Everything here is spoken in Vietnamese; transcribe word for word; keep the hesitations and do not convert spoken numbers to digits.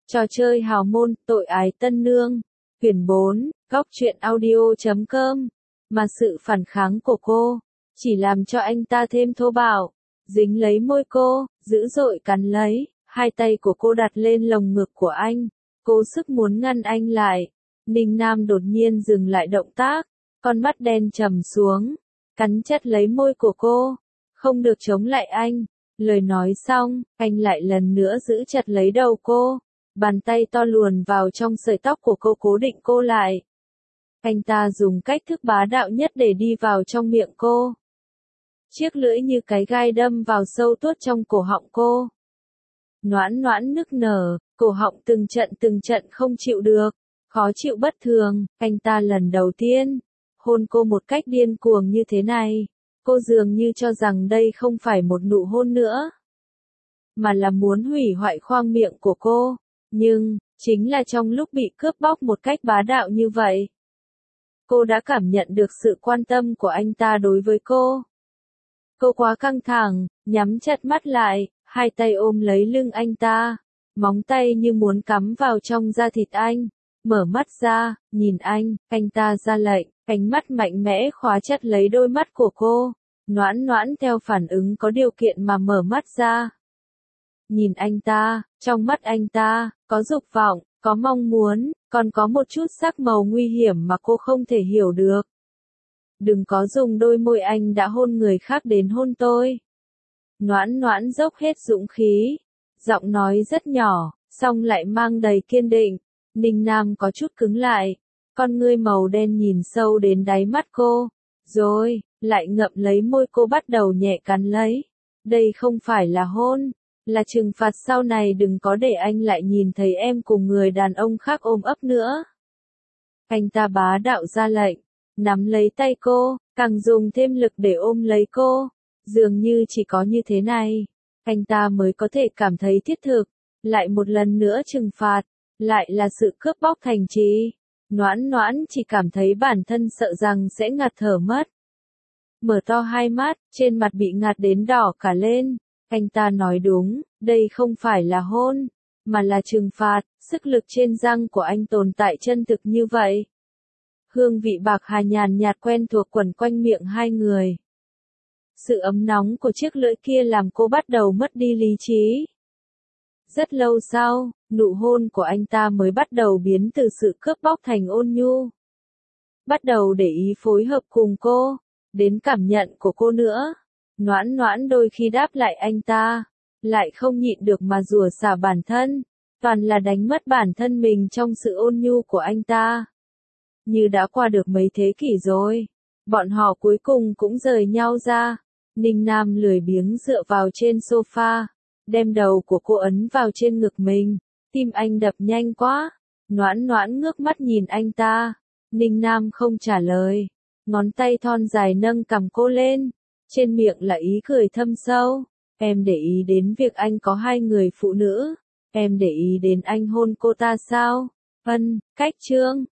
Trò chơi hào môn, tội ái tân nương. Quyển bốn, góc truyện audio chấm com. Mà sự phản kháng của cô, chỉ làm cho anh ta thêm thô bạo. Dính lấy môi cô, dữ dội cắn lấy, hai tay của cô đặt lên lồng ngực của anh. Cố sức muốn ngăn anh lại. Ninh Nam đột nhiên dừng lại động tác, con mắt đen trầm xuống, cắn chặt lấy môi của cô. Không được chống lại anh. Lời nói xong, anh lại lần nữa giữ chặt lấy đầu cô. Bàn tay to luồn vào trong sợi tóc của cô cố định cô lại. Anh ta dùng cách thức bá đạo nhất để đi vào trong miệng cô. Chiếc lưỡi như cái gai đâm vào sâu tuốt trong cổ họng cô. Noãn noãn nức nở, cổ họng từng trận từng trận không chịu được, khó chịu bất thường. Anh ta lần đầu tiên hôn cô một cách điên cuồng như thế này. Cô dường như cho rằng đây không phải một nụ hôn nữa, mà là muốn hủy hoại khoang miệng của cô. Nhưng, chính là trong lúc bị cướp bóc một cách bá đạo như vậy, cô đã cảm nhận được sự quan tâm của anh ta đối với cô. Cô quá căng thẳng, nhắm chặt mắt lại, hai tay ôm lấy lưng anh ta, móng tay như muốn cắm vào trong da thịt anh. Mở mắt ra, nhìn anh, anh ta ra lệnh, ánh mắt mạnh mẽ khóa chặt lấy đôi mắt của cô. Noãn noãn theo phản ứng có điều kiện mà mở mắt ra. Nhìn anh ta, trong mắt anh ta, có dục vọng, có mong muốn, còn có một chút sắc màu nguy hiểm mà cô không thể hiểu được. Đừng có dùng đôi môi anh đã hôn người khác đến hôn tôi. Noãn noãn dốc hết dũng khí, giọng nói rất nhỏ, song lại mang đầy kiên định. Ninh Nam có chút cứng lại, con ngươi màu đen nhìn sâu đến đáy mắt cô, rồi, lại ngậm lấy môi cô bắt đầu nhẹ cắn lấy. Đây không phải là hôn, là trừng phạt sau này đừng có để anh lại nhìn thấy em cùng người đàn ông khác ôm ấp nữa. Anh ta bá đạo ra lệnh, nắm lấy tay cô, càng dùng thêm lực để ôm lấy cô. Dường như chỉ có như thế này, anh ta mới có thể cảm thấy thiết thực. Lại một lần nữa trừng phạt, lại là sự cướp bóc thành trì. Noãn noãn chỉ cảm thấy bản thân sợ rằng sẽ ngạt thở mất. Mở to hai mắt, trên mặt bị ngạt đến đỏ cả lên. Anh ta nói đúng, đây không phải là hôn, mà là trừng phạt. Sức lực trên răng của anh tồn tại chân thực như vậy. Hương vị bạc hà nhàn nhạt quen thuộc quẩn quanh miệng hai người. Sự ấm nóng của chiếc lưỡi kia làm cô bắt đầu mất đi lý trí. Rất lâu sau, nụ hôn của anh ta mới bắt đầu biến từ sự cướp bóc thành ôn nhu. Bắt đầu để ý phối hợp cùng cô, đến cảm nhận của cô nữa. Noãn noãn đôi khi đáp lại anh ta, lại không nhịn được mà rủa xả bản thân, toàn là đánh mất bản thân mình trong sự ôn nhu của anh ta. Như đã qua được mấy thế kỷ rồi, bọn họ cuối cùng cũng rời nhau ra. Ninh Nam lười biếng dựa vào trên sofa, đem đầu của cô ấn vào trên ngực mình. Tim anh đập nhanh quá. Noãn noãn ngước mắt nhìn anh ta. Ninh Nam không trả lời. Ngón tay thon dài nâng cằm cô lên. Trên miệng là ý cười thâm sâu. Em để ý đến việc anh có hai người phụ nữ. Em để ý đến anh hôn cô ta sao? Vân, cách chương.